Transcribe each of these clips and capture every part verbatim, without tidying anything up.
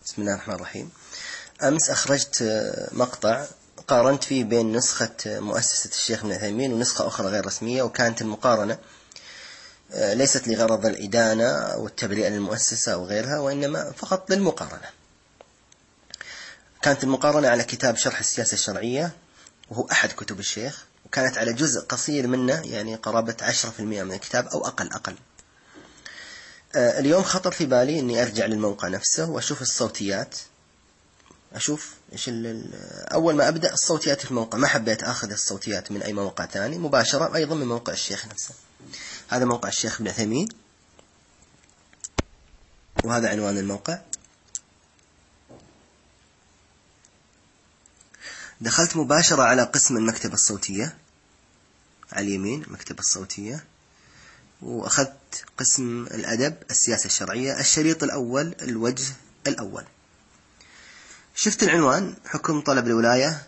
بسم الله الرحمن الرحيم. أمس أخرجت مقطع قارنت فيه بين نسخة مؤسسة الشيخ ابن عثيمين ونسخة أخرى غير رسمية، وكانت المقارنة ليست لغرض الإدانة أو التبرئة للمؤسسة أو غيرها، وإنما فقط للمقارنة. كانت المقارنة على كتاب شرح السياسة الشرعية، وهو أحد كتب الشيخ، وكانت على جزء قصير منه، يعني قرابة عشرة في المئة من الكتاب أو أقل أقل. اليوم خطر في بالي أني أرجع للموقع نفسه وأشوف الصوتيات، أشوف إيش أول ما أبدأ الصوتيات في الموقع. ما حبيت أخذ الصوتيات من أي موقع ثاني، مباشرة أيضا من موقع الشيخ نفسه. هذا موقع الشيخ ابن عثيمين، وهذا عنوان الموقع. دخلت مباشرة على قسم المكتبة الصوتية على اليمين، المكتبة الصوتية، وأخذت قسم الأدب السياسة الشرعية، الشريط الأول الوجه الأول. شفت العنوان حكم طلب الولاية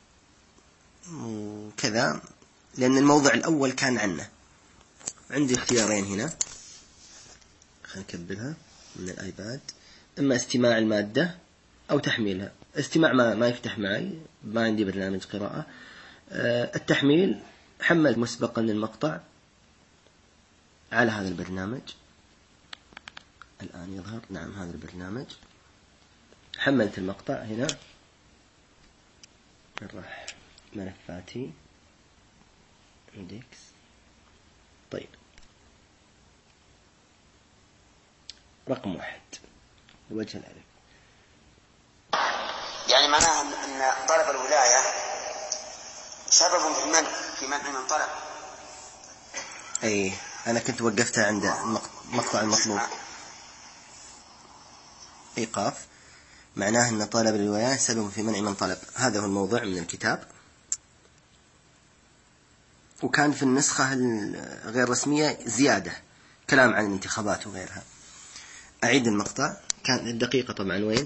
وكذا، لأن الموضع الأول كان عنه. عندي اختيارين هنا، خلينا نكبرها من الآيباد، إما استماع المادة أو تحميلها. استماع ما, ما يفتح معي، ما عندي برنامج قراءة. أه التحميل حملت مسبقا المقطع على هذا البرنامج، الآن يظهر، نعم هذا البرنامج. حملت المقطع هنا، راح ملفاتي اندكس. طيب، رقم واحد الوجه الألف، يعني معناها أن طلب الولاية سبب في المنع في منع من طلب. أي أنا كنت وقفتها عند المقطع المطلوب. إيقاف معناه أن طلب الولاية سبب في منع من طلب. هذا هو الموضوع من الكتاب، وكان في النسخة الغير رسمية زيادة كلام عن الانتخابات وغيرها. أعيد المقطع. كان الدقيقة طبعا وين؟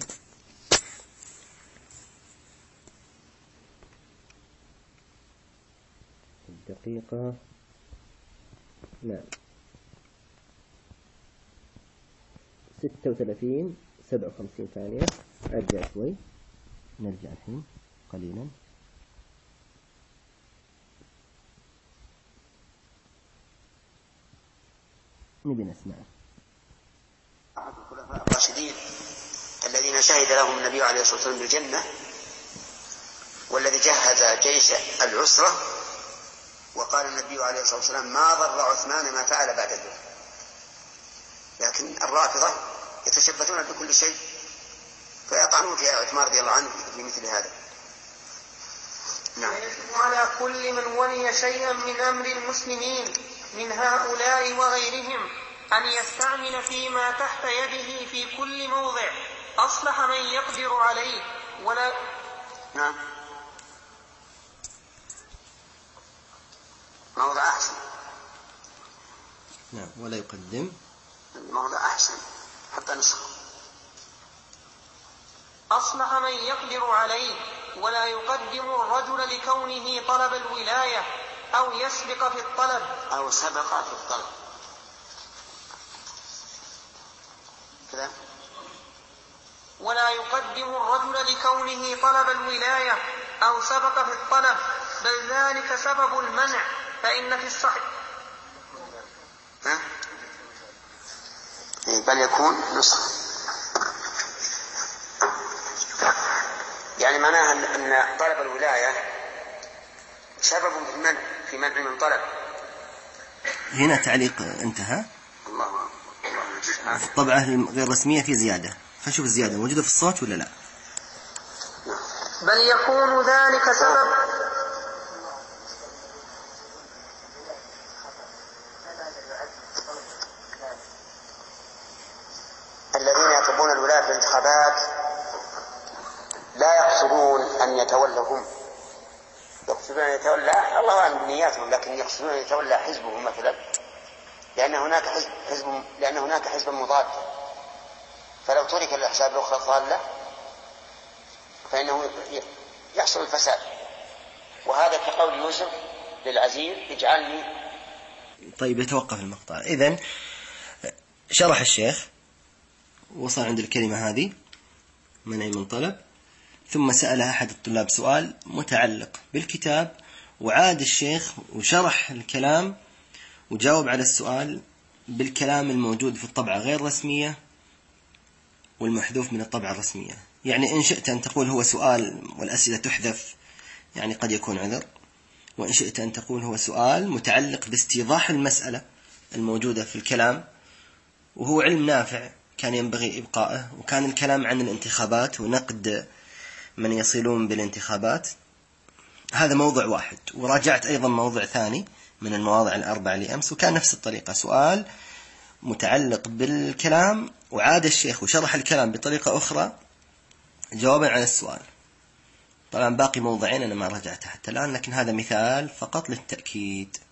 الدقيقة نعم ستة وثلاثين سبعة وخمسين ثانية. أرجع شوي، نرجع الحين قليلا. نبي نسمع. أحد الخلفاء الراشدين الذين شهد لهم النبي عليه الصلاة والسلام بالجنة، والذي جهز جيش العسرة، وقال النبي عليه الصلاة والسلام ما ضر عثمان ما فعل بعد ذلك. لكن الرافضة يتشبثون بكل شيء، فيطعنون في عثمان رضي الله عنه في مثل هذا. نعم. على كل من ولي شيئا من أمر المسلمين من هؤلاء وغيرهم أن يستعمل فيما تحت يده في كل موضع أصلح من يقدر عليه ولا. نعم. موضع أحسن. نعم. ولا يقدم. موضع أحسن حتى نسخه. أصلح من يقدر عليه ولا يقدم الرجل لكونه طلب الولاية أو يسبق في الطلب أو سبق في الطلب كذا. ولا يقدم الرجل لكونه طلب الولاية أو سبق في الطلب، بل ذلك سبب المنع. فإن في الصحيح بل يكون نسخة، يعني معناها أن طلب الولاية سبب في المنع في منع من طلب. هنا تعليق انتهى. الله الله. في الطبعة الغير رسمية في زيادة، فشوف الزيادة موجودة في الصوت ولا لا. بل يكون ذلك سبب الذين يطلبون الولاية في الانتخابات لا يقصدون أن يتولوا هم، يقصدون أن يتولى الله أعلم بنياتهم، لكن يقصدون أن يتولى حزبهم مثلا، لأن هناك حزب, حزب لأن هناك حزب مضاد، فلو ترك الأحزاب الأخرى الضالة فإنه يحصل الفساد. وهذا كقول يوسف للعزيز اجعلني. طيب يتوقف المقطع. إذن شرح الشيخ، وصل عند الكلمة هذه منع من طلب. ثم سأل أحد الطلاب سؤال متعلق بالكتاب، وعاد الشيخ وشرح الكلام وجاوب على السؤال بالكلام الموجود في الطبعة غير الرسمية والمحذوف من الطبعة الرسمية. يعني إن شئت أن تقول هو سؤال والأسئلة تحذف، يعني قد يكون عذر، وإن شئت أن تقول هو سؤال متعلق باستيضاح المسألة الموجودة في الكلام، وهو علم نافع كان ينبغي إبقائه. وكان الكلام عن الانتخابات ونقد من يصلون بالانتخابات، هذا موضوع واحد. وراجعت أيضا موضوع ثاني من المواضع الأربعة لأمس، وكان نفس الطريقة، سؤال متعلق بالكلام وعاد الشيخ وشرح الكلام بطريقة أخرى جوابا على السؤال. طبعا باقي موضعين أنا ما رجعتها حتى الآن، لكن هذا مثال فقط للتأكيد.